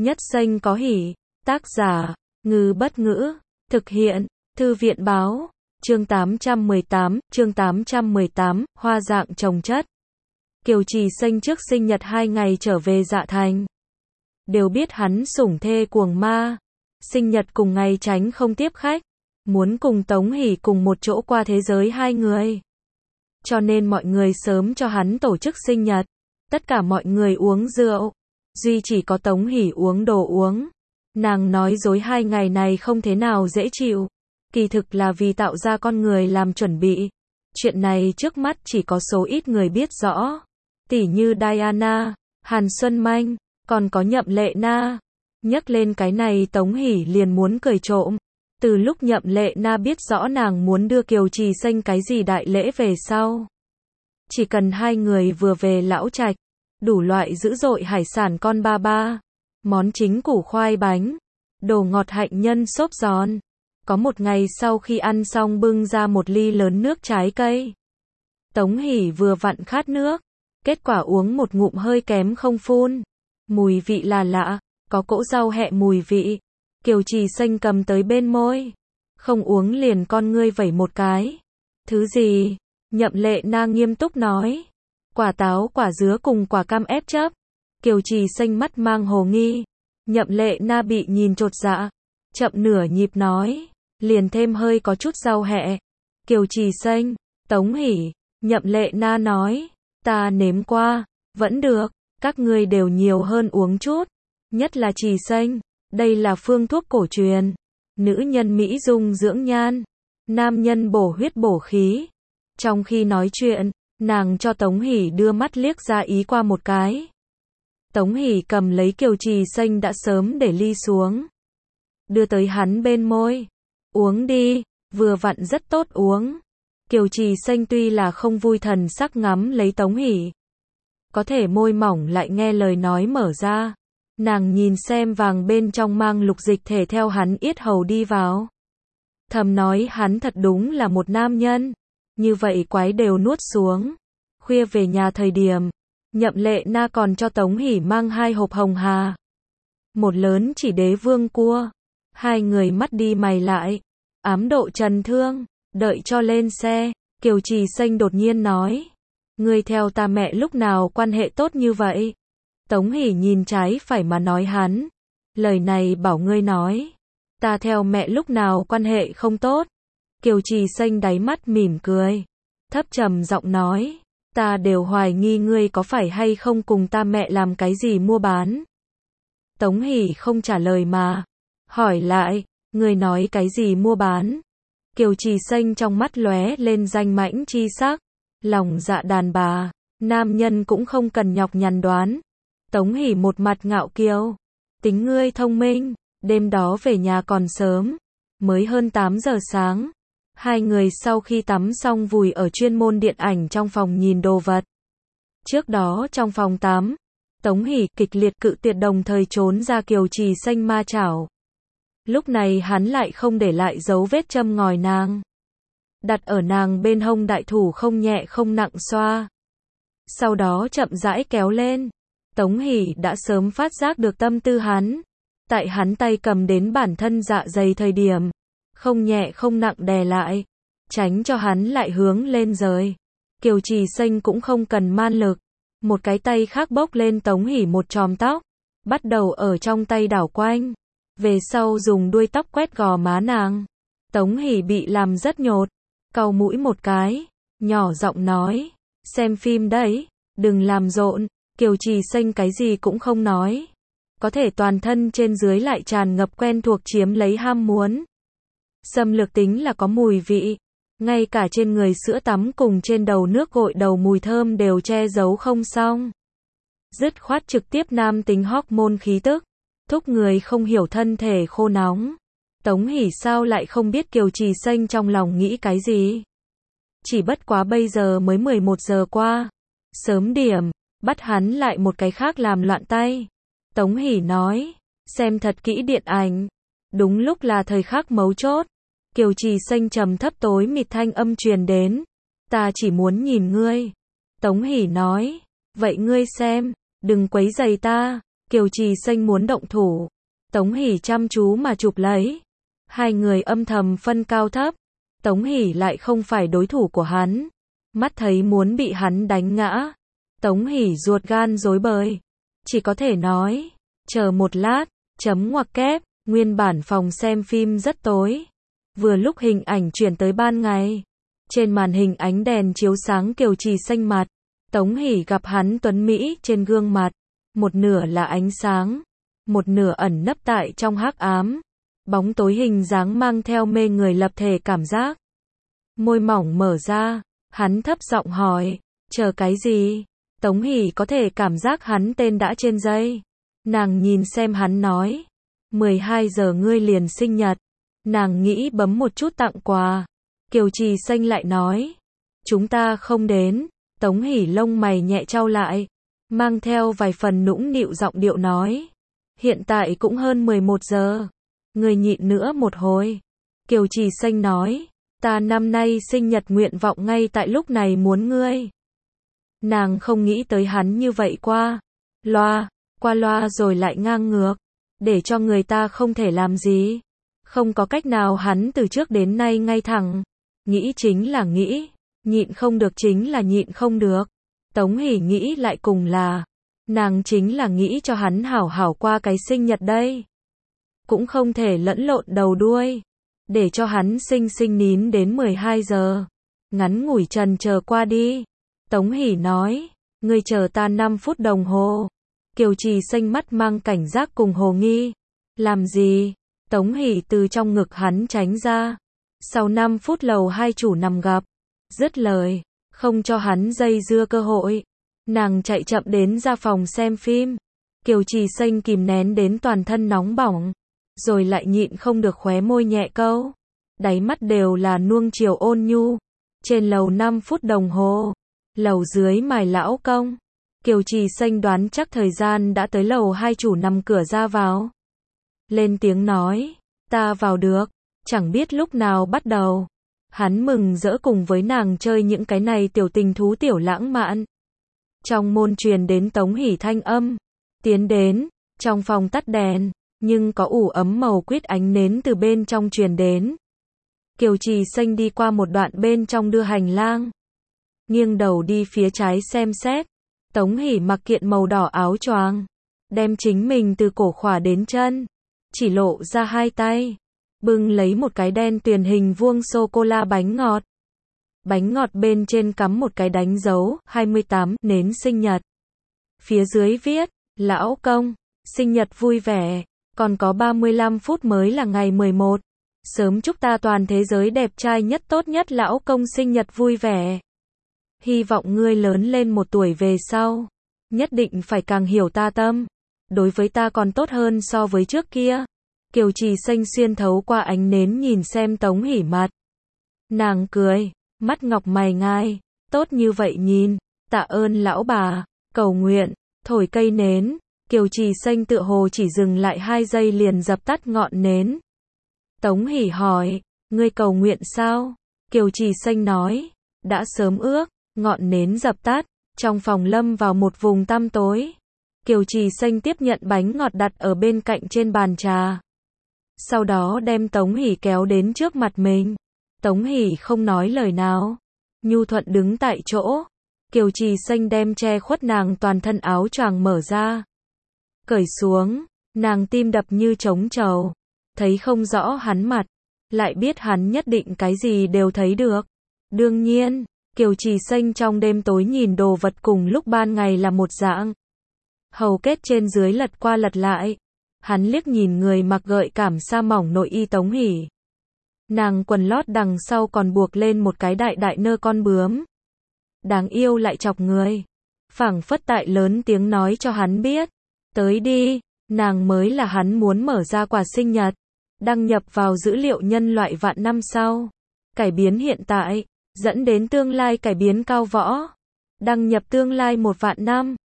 Nhất xanh có hỉ. Tác giả, Ngư Bất Ngữ. Thực hiện, Thư viện Báo. Chương 818, hoa dạng trồng chất. Kiều Trì Xanh trước sinh nhật 2 ngày trở về Dạ Thành. Đều biết hắn sủng thê cuồng ma. Sinh nhật cùng ngày tránh không tiếp khách. Muốn cùng Tống Hỷ cùng một chỗ qua thế giới hai người. Cho nên mọi người sớm cho hắn tổ chức sinh nhật. Tất cả mọi người uống rượu. Duy chỉ có Tống Hỷ uống đồ uống. Nàng nói dối 2 ngày này không thế nào dễ chịu. Kỳ thực là vì tạo ra con người làm chuẩn bị. Chuyện này trước mắt chỉ có số ít người biết rõ. Tỉ như Diana, Hàn Xuân Manh, còn có Nhậm Lệ Na. Nhắc lên cái này Tống Hỷ liền muốn cười trộm. Từ lúc Nhậm Lệ Na biết rõ nàng muốn đưa Kiều Trì Xanh cái gì đại lễ về sau. Chỉ cần hai người vừa về lão trạch, đủ loại dữ dội hải sản con ba ba, món chính củ khoai bánh, đồ ngọt hạnh nhân xốp giòn. Có một ngày sau khi ăn xong bưng ra một ly lớn nước trái cây. Tống Hỷ vừa vặn khát nước, kết quả uống một ngụm hơi kém không phun. Mùi vị là lạ, có cỗ rau hẹ mùi vị. Kiều Trì Xanh cầm tới bên môi. Không uống liền con ngươi vẩy một cái. Thứ gì? Nhậm Lệ Na nghiêm túc nói. Quả táo, quả dứa cùng quả cam ép chấp. Kiều Trì Xanh mắt mang hồ nghi. Nhậm Lệ Na bị nhìn chột dạ. Chậm nửa nhịp nói. Liền thêm hơi có chút rau hẹ. Kiều Trì Xanh, Tống Hỷ, Nhậm Lệ Na nói. Ta nếm qua, vẫn được, các ngươi đều nhiều hơn uống chút. Nhất là Trì Xanh, đây là phương thuốc cổ truyền. Nữ nhân mỹ dung dưỡng nhan, nam nhân bổ huyết bổ khí. Trong khi nói chuyện, nàng cho Tống Hỷ đưa mắt liếc ra ý qua một cái. Tống Hỷ cầm lấy Kiều Trì Xanh đã sớm để ly xuống. Đưa tới hắn bên môi. Uống đi, vừa vặn rất tốt uống. Kiều Trì Xanh tuy là không vui thần sắc ngắm lấy Tống Hỷ. Có thể môi mỏng lại nghe lời nói mở ra. Nàng nhìn xem vàng bên trong mang lục dịch thể theo hắn yết hầu đi vào. Thầm nói hắn thật đúng là một nam nhân. Như vậy quái đều nuốt xuống. Khuya về nhà thời điểm, Nhậm Lệ Na còn cho Tống Hỷ mang 2 hộp hồng hà. Một lớn chỉ đế vương cua. Hai người mắt đi mày lại. Ám độ trần thương. Đợi cho lên xe, Kiều Trì Xanh đột nhiên nói. Ngươi theo ta mẹ lúc nào quan hệ tốt như vậy? Tống Hỷ nhìn trái phải mà nói hắn. Lời này bảo ngươi nói. Ta theo mẹ lúc nào quan hệ không tốt? Kiều Trì Xanh đáy mắt mỉm cười. Thấp trầm giọng nói. Ta đều hoài nghi ngươi có phải hay không cùng ta mẹ làm cái gì mua bán. Tống Hỷ không trả lời mà. Hỏi lại, ngươi nói cái gì mua bán? Kiều Trì Xanh trong mắt lóe lên danh mãnh chi sắc. Lòng dạ đàn bà, nam nhân cũng không cần nhọc nhằn đoán. Tống Hỷ một mặt ngạo kiều. Tính ngươi thông minh, đêm đó về nhà còn sớm. Mới hơn 8 giờ sáng. Hai người sau khi tắm xong vùi ở chuyên môn điện ảnh trong phòng nhìn đồ vật. Trước đó trong phòng tắm, Tống Hỷ kịch liệt cự tuyệt đồng thời trốn ra Kiều Trì Xanh ma chảo. Lúc này hắn lại không để lại dấu vết châm ngòi nàng. Đặt ở nàng bên hông đại thủ không nhẹ không nặng xoa. Sau đó chậm rãi kéo lên. Tống Hỷ đã sớm phát giác được tâm tư hắn. Tại hắn tay cầm đến bản thân dạ dày thời điểm. Không nhẹ không nặng đè lại. Tránh cho hắn lại hướng lên rời. Kiều Trì Xanh cũng không cần man lực. Một cái tay khác bốc lên Tống Hỷ một chòm tóc. Bắt đầu ở trong tay đảo quanh. Về sau dùng đuôi tóc quét gò má nàng. Tống Hỷ bị làm rất nhột. Cau mũi một cái. Nhỏ giọng nói. Xem phim đấy. Đừng làm rộn. Kiều Trì Xanh cái gì cũng không nói. Có thể toàn thân trên dưới lại tràn ngập quen thuộc chiếm lấy ham muốn. Xâm lược tính là có mùi vị. Ngay cả trên người sữa tắm cùng trên đầu nước gội đầu mùi thơm đều che giấu không xong. Dứt khoát trực tiếp nam tính hormone khí tức. Thúc người không hiểu thân thể khô nóng. Tống Hỷ sao lại không biết Kiều Trì Xanh trong lòng nghĩ cái gì. Chỉ bất quá bây giờ mới 11 giờ qua. Sớm điểm, bắt hắn lại một cái khác làm loạn tay. Tống Hỷ nói, xem thật kỹ điện ảnh. Đúng lúc là thời khắc mấu chốt. Kiều Trì Xanh trầm thấp tối mịt thanh âm truyền đến. Ta chỉ muốn nhìn ngươi. Tống Hỷ nói, vậy ngươi xem, đừng quấy rầy ta. Kiều Trì Xanh muốn động thủ. Tống Hỷ chăm chú mà chụp lấy. Hai người âm thầm phân cao thấp. Tống Hỷ lại không phải đối thủ của hắn. Mắt thấy muốn bị hắn đánh ngã. Tống Hỷ ruột gan rối bời. Chỉ có thể nói, chờ một lát, chấm ngoặc kép, nguyên bản phòng xem phim rất tối. Vừa lúc hình ảnh chuyển tới ban ngày. Trên màn hình ánh đèn chiếu sáng Kiều Trì Xanh mặt. Tống Hỷ gặp hắn tuấn mỹ trên gương mặt. Một nửa là ánh sáng, một nửa ẩn nấp tại trong hắc ám. Bóng tối hình dáng mang theo mê người lập thể cảm giác. Môi mỏng mở ra, hắn thấp giọng hỏi, chờ cái gì? Tống Hỷ có thể cảm giác hắn tên đã trên dây. Nàng nhìn xem hắn nói, 12 giờ ngươi liền sinh nhật. Nàng nghĩ bấm một chút tặng quà. Kiều Trì Xanh lại nói, chúng ta không đến. Tống Hỷ lông mày nhẹ chau lại, mang theo vài phần nũng nịu giọng điệu nói, hiện tại cũng hơn 11 giờ. Ngươi nhịn nữa một hồi. Kiều Trì Xanh nói, ta năm nay sinh nhật nguyện vọng ngay tại lúc này muốn ngươi. Nàng không nghĩ tới hắn như vậy qua loa rồi lại ngang ngược, để cho người ta không thể làm gì. Không có cách nào, hắn từ trước đến nay ngay thẳng. Nghĩ chính là nghĩ, nhịn không được chính là nhịn không được. Tống Hỷ nghĩ lại cùng là, nàng chính là nghĩ cho hắn hảo hảo qua cái sinh nhật đây. Cũng không thể lẫn lộn đầu đuôi, để cho hắn xinh xinh nín đến 12 giờ. Ngắn ngủi trần chờ qua đi. Tống Hỷ nói, ngươi chờ ta 5 phút đồng hồ. Kiều Trì Xanh mắt mang cảnh giác cùng hồ nghi. Làm gì? Tống Hỷ từ trong ngực hắn tránh ra. Sau 5 phút lầu 2 chủ nằm gặp. Dứt lời, không cho hắn dây dưa cơ hội. Nàng chạy chậm đến ra phòng xem phim. Kiều Trì Xanh kìm nén đến toàn thân nóng bỏng. Rồi lại nhịn không được khóe môi nhẹ câu. Đáy mắt đều là nuông chiều ôn nhu. Trên lầu 5 phút đồng hồ. Lầu dưới mài lão công. Kiều Trì Xanh đoán chắc thời gian đã tới, lầu 2 chủ nằm cửa ra vào. Lên tiếng nói, ta vào được. Chẳng biết lúc nào bắt đầu. Hắn mừng rỡ cùng với nàng chơi những cái này tiểu tình thú tiểu lãng mạn. Trong môn truyền đến Tống Hỷ thanh âm. Tiến đến, trong phòng tắt đèn, nhưng có ủ ấm màu quýt ánh nến từ bên trong truyền đến. Kiều Trì Xanh đi qua một đoạn bên trong đưa hành lang. Nghiêng đầu đi phía trái xem xét. Tống Hỷ mặc kiện màu đỏ áo choàng, đem chính mình từ cổ khỏa đến chân, chỉ lộ ra hai tay, bưng lấy một cái đen tuyền hình vuông sô-cô-la bánh ngọt. Bánh ngọt bên trên cắm một cái đánh dấu 28 nến sinh nhật. Phía dưới viết, lão công, sinh nhật vui vẻ, còn có 35 phút mới là ngày 11. Sớm chúc ta toàn thế giới đẹp trai nhất tốt nhất, lão công sinh nhật vui vẻ. Hy vọng ngươi lớn lên một tuổi về sau, nhất định phải càng hiểu ta tâm, đối với ta còn tốt hơn so với trước kia. Kiều Trì Xanh xuyên thấu qua ánh nến nhìn xem Tống Hỷ mặt. Nàng cười, mắt ngọc mày ngai, tốt như vậy nhìn, tạ ơn lão bà, cầu nguyện, thổi cây nến. Kiều Trì Xanh tựa hồ chỉ dừng lại 2 giây liền dập tắt ngọn nến. Tống Hỷ hỏi, ngươi cầu nguyện sao? Kiều Trì Xanh nói, đã sớm ước. Ngọn nến dập tắt, trong phòng lâm vào một vùng tăm tối. Kiều Trì Xanh tiếp nhận bánh ngọt đặt ở bên cạnh trên bàn trà. Sau đó đem Tống Hỷ kéo đến trước mặt mình. Tống Hỷ không nói lời nào, nhu thuận đứng tại chỗ. Kiều Trì Xanh đem che khuất nàng toàn thân áo choàng mở ra. Cởi xuống, nàng tim đập như trống trầu. Thấy không rõ hắn mặt, lại biết hắn nhất định cái gì đều thấy được. Đương nhiên, Kiều Trì Xanh trong đêm tối nhìn đồ vật cùng lúc ban ngày là một dạng. Hầu kết trên dưới lật qua lật lại. Hắn liếc nhìn người mặc gợi cảm sa mỏng nội y Tống Hỷ. Nàng quần lót đằng sau còn buộc lên một cái đại đại nơ con bướm. Đáng yêu lại chọc người. Phảng phất tại lớn tiếng nói cho hắn biết. Tới đi, nàng mới là hắn muốn mở ra quà sinh nhật. Đăng nhập vào dữ liệu nhân loại vạn năm sau. Cải biến hiện tại. Dẫn đến tương lai cải biến cao võ. Đăng nhập tương lai 1 vạn năm.